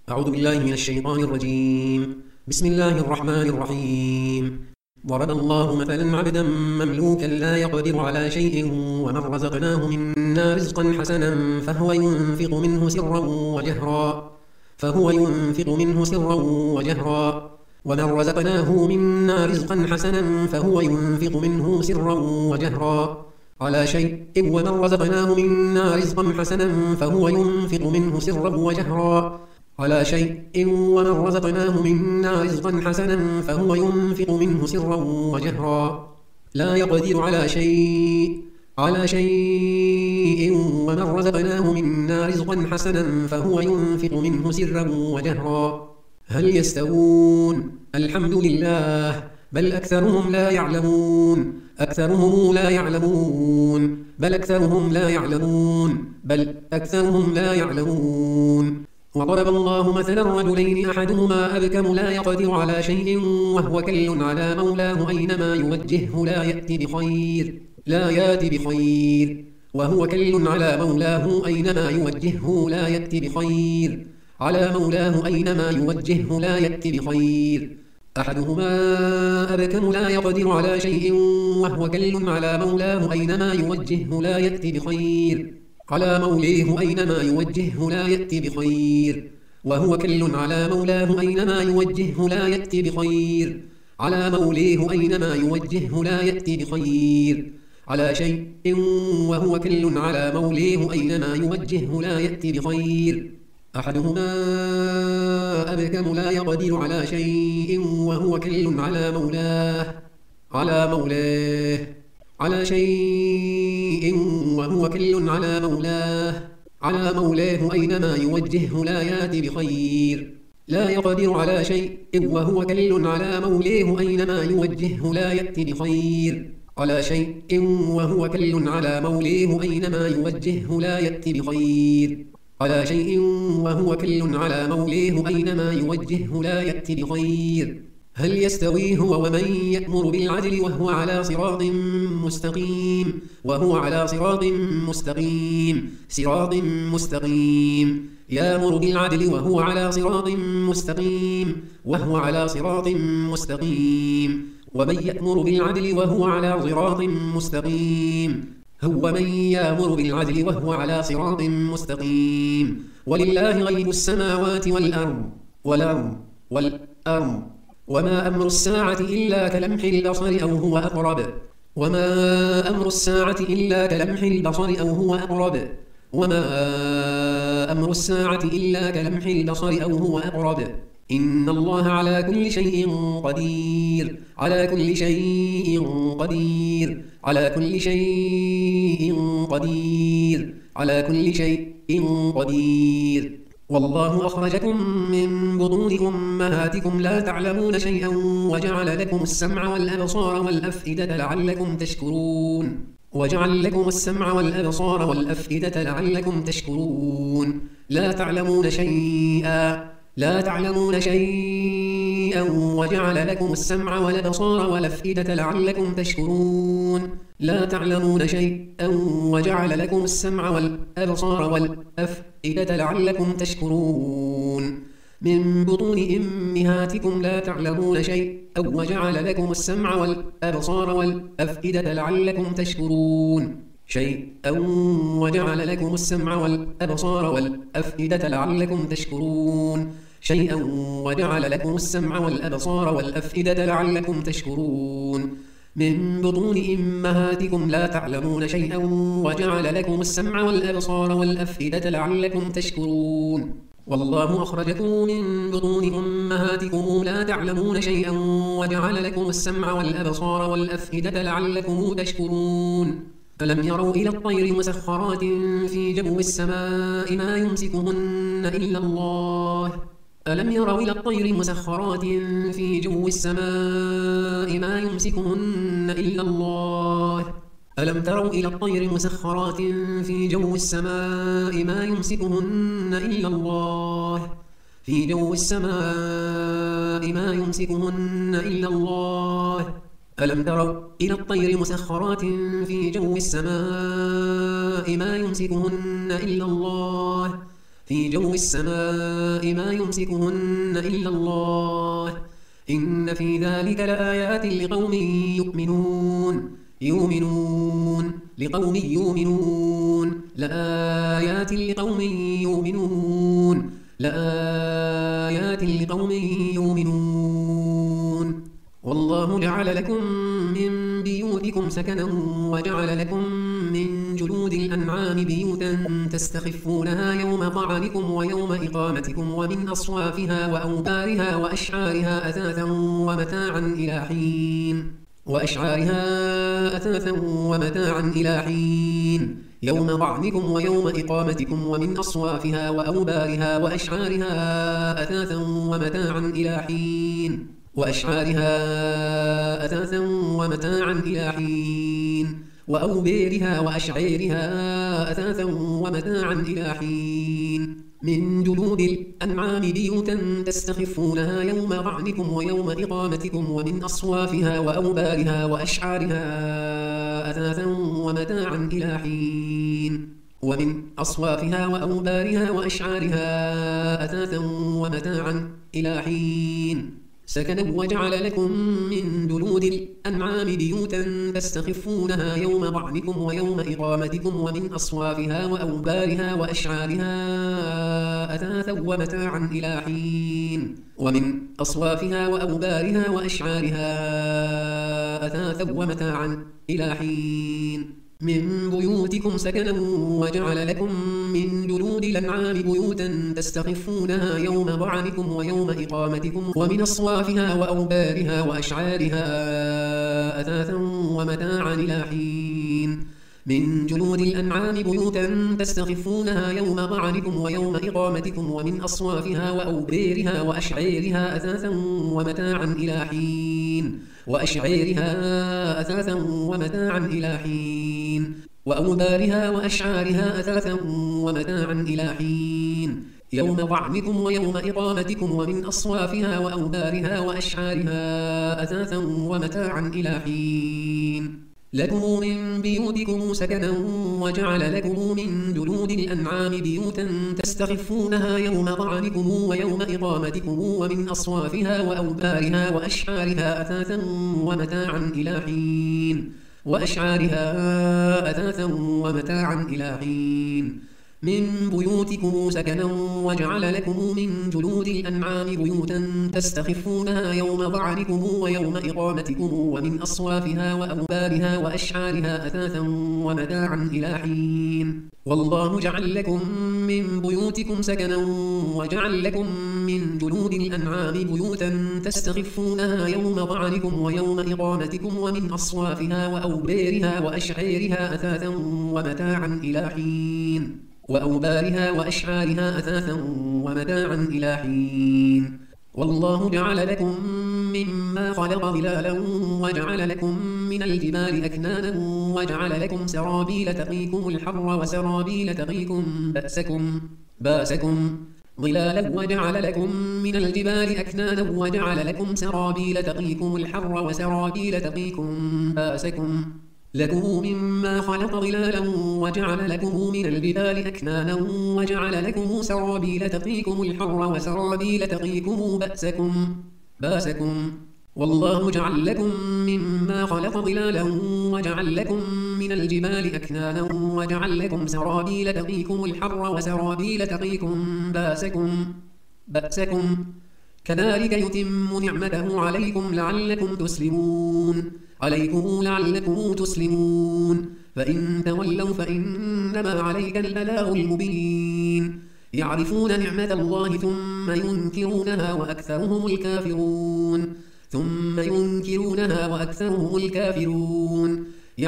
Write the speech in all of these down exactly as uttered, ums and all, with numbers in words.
أعوذ بالله من الشيطان الرجيم. بسم الله الرحمن الرحيم. ضرب الله مثلا عبدا مملوكا لا يقدر على شيء ومن رزقناه منا رزقا حسنا فهو ينفق منه سرا وجهرا فهو ينفق منه سرا وجهرا ومن رزقناه منا رزقا حسنا فهو ينفق منه سرا وجهرا على شيء ومن رزقناه منا رزقا حسنا فهو ينفق منه سرا وجهرا على شيء ومن رزقناه منا رزقا حسنا فهو ينفق منه سرا وجهرا لا يقدر على شيء على شيء ومن رزقناه منا رزقا حسنا فهو ينفق منه سرا وجهرا هل يستوون؟ الحمد لله، بل أكثرهم لا يعلمون أكثرهم لا يعلمون بل أكثرهم لا يعلمون بل أكثرهم لا يعلمون وضرب الله مثلا رجلين أحدهما أبكم لا يقدر على شيء وهو كل على مولاه أينما يوجهه لا يأتي بخير لا يأتي بخير وهو كل على مولاه أينما يوجهه لا يأتي بخير على مولاه أينما يوجهه لا يأتي بخير أحدهما أبكم لا يقدر على شيء وهو كل على مولاه أينما يوجهه لا يأتي بخير على موليه أينما يوجهه لا يأتي بخير وهو كل على مولاه أينما يوجهه لا يأتي بخير على موليه أينما يوجهه لا يأتي بخير على شيء وهو كل على موليه أينما يوجهه لا يأتي بخير أحدهما أبكم لا يقدر على شيء وهو كل على مولاه على مولاه على شيء وهو كل على مولاه على مولاه أينما يوجهه لا يأتي بخير لا يقدر على شيء وهو كل على موليه أينما يوجهه لا يأتي بخير على شيء وهو كل على موليه أينما يوجهه لا يأتي بخير على شيء وهو كل على موليه أينما يوجهه لا يأتي بخير هل يستوي هو ومن يأمر بالعدل وهو على صراط مستقيم وهو على صراط مستقيم صراط مستقيم يأمر بالعدل وهو على صراط مستقيم وهو على صراط مستقيم ومن يأمر بالعدل وهو على صراط مستقيم هو من يأمر بالعدل وهو على صراط مستقيم ولله غيب السماوات والأرض والأرض والأرض وما أمر الساعة إلا كلمح البصر أو هو أقرب وما أمر الساعة إلا كلمح البصر أو هو أقرب وما أمر الساعة إلا كلمح البصر أو هو أقرب إن الله على كل شيء قدير على كل شيء قدير على كل شيء قدير على كل شيء قدير والله أخرجكم من بطون أمهاتكم لا تعلمون شيئا وجعل لكم السمع والأبصار والأفئدة لعلكم تشكرون وجعل لكم السمع والأبصار والأفئدة لعلكم تشكرون لا تعلمون شيئا لا تعلمون شيئا وجعل لكم السمع والأبصار والأفئدة لعلكم تشكرون لا تعلمون شيئا وجعل لكم السمع والأبصار والأفئدة لعلكم تشكرون من بطون أمهاتكم لا تعلمون شيئا وجعل لكم السمع والأبصار والأفئدة لعلكم تشكرون شيئا وجعل لكم السمع والأبصار والأفئدة لعلكم تشكرون شيئا وجعل لكم السمع والأبصار والأفئدة لعلكم تشكرون من بطون أمهاتكم لا تعلمون شيئا وجعل لكم السمع والأبصار والأفئدة لعلكم تشكرون والله أخرجكم من بطون أمهاتكم لا تعلمون شيئا وجعل لكم السمع والأبصار والأفئدة لعلكم تشكرون ألم يروا إلى الطير مسخرات في جو السماء ما يمسكهن إلا الله ألم يروا إلى الطير مسخرات في جو السماء ما يمسكهن إلا الله ألم تروا إلى الطير مسخرات في جو السماء ما يمسكهن إلا الله في جو السماء ما يمسكهن إلا الله ألم تروا إلى الطير مسخرات في جو السماء ما يمسكهن إلا الله في جو السماء ما يمسكهن إلا الله إن في ذلك لآيات لقوم يؤمنون يؤمنون لقوم يؤمنون لآيات لقوم يؤمنون لآيات لقوم يؤمنون والله جعل لكم من بيوتكم سكنا وجعل لكم من جلود الأنعام بيوتا تستخفونها يوم طعنكم ويوم إقامتكم ومن أصوافها وأوبارها وأشعارها أثاثا ومتاعا إلى حين وأشعارها أثاثا ومتاعا إلى حين يوم طعنكم ويوم إقامتكم ومن أصوافها وأوبارها وأشعارها أثاثا ومتاعا إلى حين وأشعارها أثاثا ومتاعا إلى حين وأوبارها وأشعارها أثاثا ومتاعا إلى حين من جلود الأنعام بيوتا تستخفونها يوم طعنكم ويوم إقامتكم ومن أصوافها وأوبارها وأشعارها أثاثا ومتاعا إلى حين ومن أصوافها وأوبارها وأشعارها أثاثا ومتاعا إلى حين سكنا وجعل لكم من جلود الأنعام بيوتا تستخفونها يوم طعنكم ويوم إقامتكم ومن أصوافها وأوبارها وأشعارها أثاثا ومتاعا إلى حين ومن أصوافها وأوبارها وأشعارها أثاثا ومتاعا إلى حين من بيوتكم سكنا وجعل لكم من جلود الأنعام بيوتا تستخفونها يوم طعنكم ويوم إقامتكم ومن أصوافها وأوبارها وأشعارها أثاثا ومتاعا إلى حين من جلود الأنعام بيوتا تستخفونها يوم طعنكم ويوم إقامتكم ومن أصوافها وأوبارها وأشعارها أثاثا ومتاعا إلى حين وأشعارها أثاثا ومتاعا إلى حين وأوبارها وأشعارها أثاثا ومتاعا إلى حين يوم طعنكم ويوم إقامتكم ومن أصوافها وأوبارها وأشعارها أثاثا ومتاعا إلى حين لكم من بيوتكم سكنا وجعل لكم من جلود الأنعام بيوتا تستخفونها يوم طعنكم ويوم إقامتكم ومن أصوافها وأوبارها وأشعارها أثاثا ومتاعا إلى حين وأشعارها أثاثا ومتاعا إلى حين من بيوتكم سكنا وجعل لكم من جلود الأنعام بيوتا تستخفونها يوم طعنكم ويوم إقامتكم ومن أصوافها وأوبارها وأشعارها أثاثا ومتاعا إلى حين والله جعل لكم من بيوتكم سكنا وجعل لكم من جلود الأنعام بيوتا تستخفونها يوم طعنكم ويوم إقامتكم ومن أصوافها وأوبارها وأشعارها أثاثا ومتاعا إلى حين وأوبارها وأشعارها أثاثا ومتاعا إلى حين والله جعل لكم مما خلق ظلالا وجعل لكم من الجبال أكنانا وجعل لكم سرابيل تقيكم الحر وسرابيل تقيكم بأسكم باسكم ظلالا وجعل لكم من الجبال أكنانا وجعل لكم سرابيل تقيكم الحر وسرابيل تقيكم باسكم لكم مما خلق ظلالا وجعل لكم من الجبال أكنانا وجعل لكم سرابيل تقيكم الحر وسرابيل تقيكم بأسكم باسكم والله جعل لكم مما خلق ظلالا وجعل لكم من الجبال أكنانا وجعل لكم سرابيل تقيكم الحر وسرابيل تقيكم باسكم بأسكم كذلك يتم نعمته عليكم لعلكم تسلمون عليكم لعلكم تسلمون فإن تولوا فإنما عليك البلاغ المبين يعرفون نعمة الله ثم ينكرونها وأكثرهم الكافرون ثم ينكرونها وأكثرهم الكافرون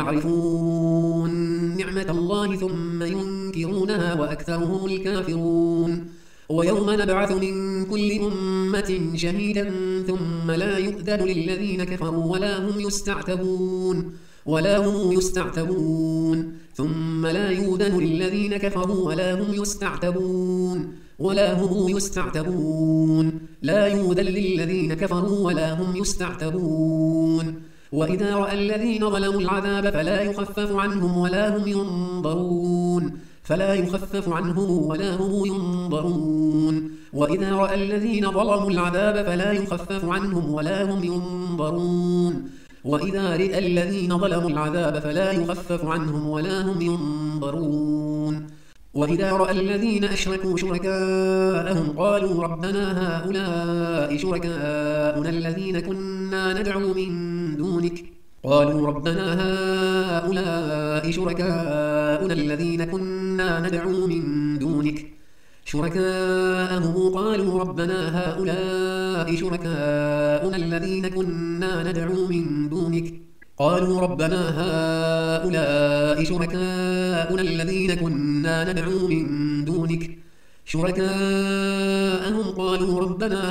يعرفون نعمة الله ثم ينكرونها وأكثرهم الكافرون ويوم نبعث من كل أمة شهيدا ثم لا يؤذن للذين كفروا ولا هم يستعتبون ولا هم يستعتبون ثم لا يؤذن للذين كفروا ولا هم يستعتبون ولا هم يستعتبون لا يؤذن للذين كفروا ولا هم يستعتبون وإذا رأى الذين ظلموا العذاب فلا يخفف عنهم ولا هم ينظرون فلا يخفف عنهم ولا هم ينظرون وإذا رأى الذين ظلموا العذاب فلا يخفف عنهم ولا هم ينظرون وإذا رأى الذين ظلموا العذاب فلا يخفف عنهم ولا هم ينظرون وإذا رأى الذين أشركوا شركاءهم قالوا ربنا هؤلاء شركاؤنا الذين كنا ندعو من دونك قالوا ربنا هؤلاء شركاؤنا الذين كنا ندعو من دونك شركاءهم قالوا ربنا هؤلاء شركاؤنا الذين كنا ندعو من دونك قالوا ربنا هؤلاء شركاؤنا الذين كنا ندعو من دونك شركاءهم قالوا ربنا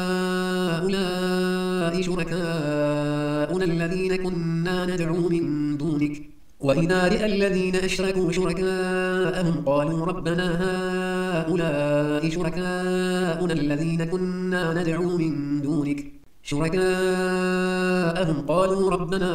هؤلاء شركاؤنا الذين كنا ندعو من دونك وإذا رأى الذين أشركوا شركاءهم قالوا ربنا هؤلاء شركاؤنا الذين كنا ندعو من دونك شركاءهم قالوا ربنا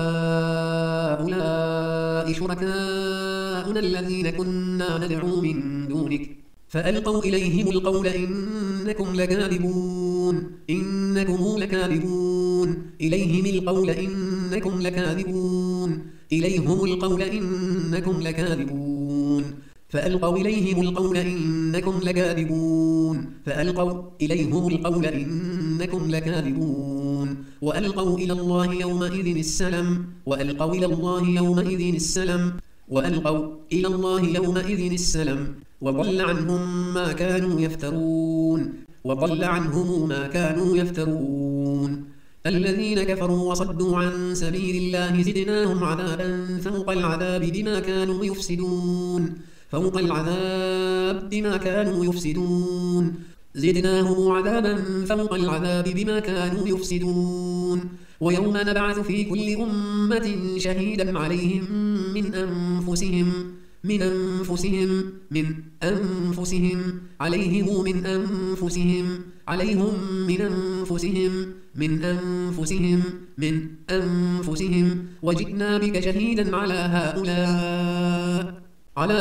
هؤلاء شركاؤنا الذين كنا ندعو من دونك فألقوا إليهم القول إنكم لكاذبون إنكم لكاذبون إليهم القول إنكم لكاذبون إليهم القول إنكم لكاذبون فألقوا إليهم القول إنكم لكاذبون فألقوا إليهم القول إنكم لكاذبون وألقوا إلى الله يومئذ السلم وألقوا إلى الله يومئذ السلم وألقوا إلى الله يومئذ السلم وضل عنهم ما كانوا يفترون وضل عنهم ما كانوا يفترون الذين كفروا وصدوا عن سبيل الله زدناهم عذابا فوق العذاب بما كانوا يفسدون فوق العذاب بما كانوا يفسدون زدناهم عذابا فوق العذاب بما كانوا يفسدون ويوم نبعث في كل أمة شهيدا عليهم من أنفسهم من أنفسهم من أنفسهم عليهم من أنفسهم عليهم من أنفسهم من أنفسهم من أنفسهم وجئنا بك شهيدا على هؤلاء على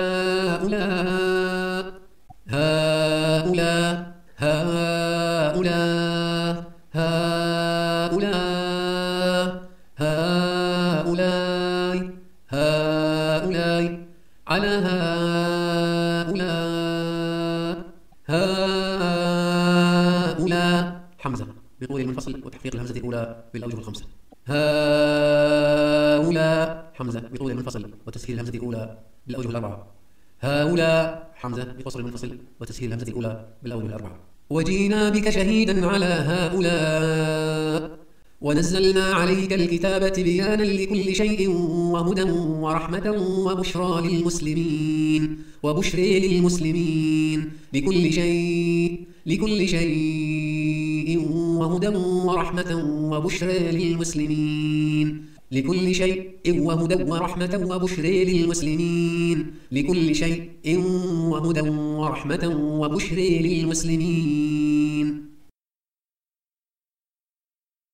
هؤلاء هؤلاء هؤلاء هؤلاء هؤلاء هؤلاء على هؤلاء هؤلاء حمزة بطول المنفصل وتحقيق الهمزة الأولى بالأوجه الخمسة هؤلاء حمزة بطول المنفصل وتسهيل الهمزة الأولى بالأوجه الأربعة هؤلاء حمزة بقصر المنفصل وتسهيل الهمزة الأولى بالأوجه الأربعة وجينا بك شهيدا على هؤلاء ونزلنا عليك الكتاب تبيانا لكل شيء وهدى ورحمة وبشرى للمسلمين وبشرى للمسلمين لكل شيء لكل شيء وهدى ورحمة وبشرى للمسلمين لكل شيء وهدى ورحمة وبشرى للمسلمين لكل شيء وهدى ورحمة وبشرى للمسلمين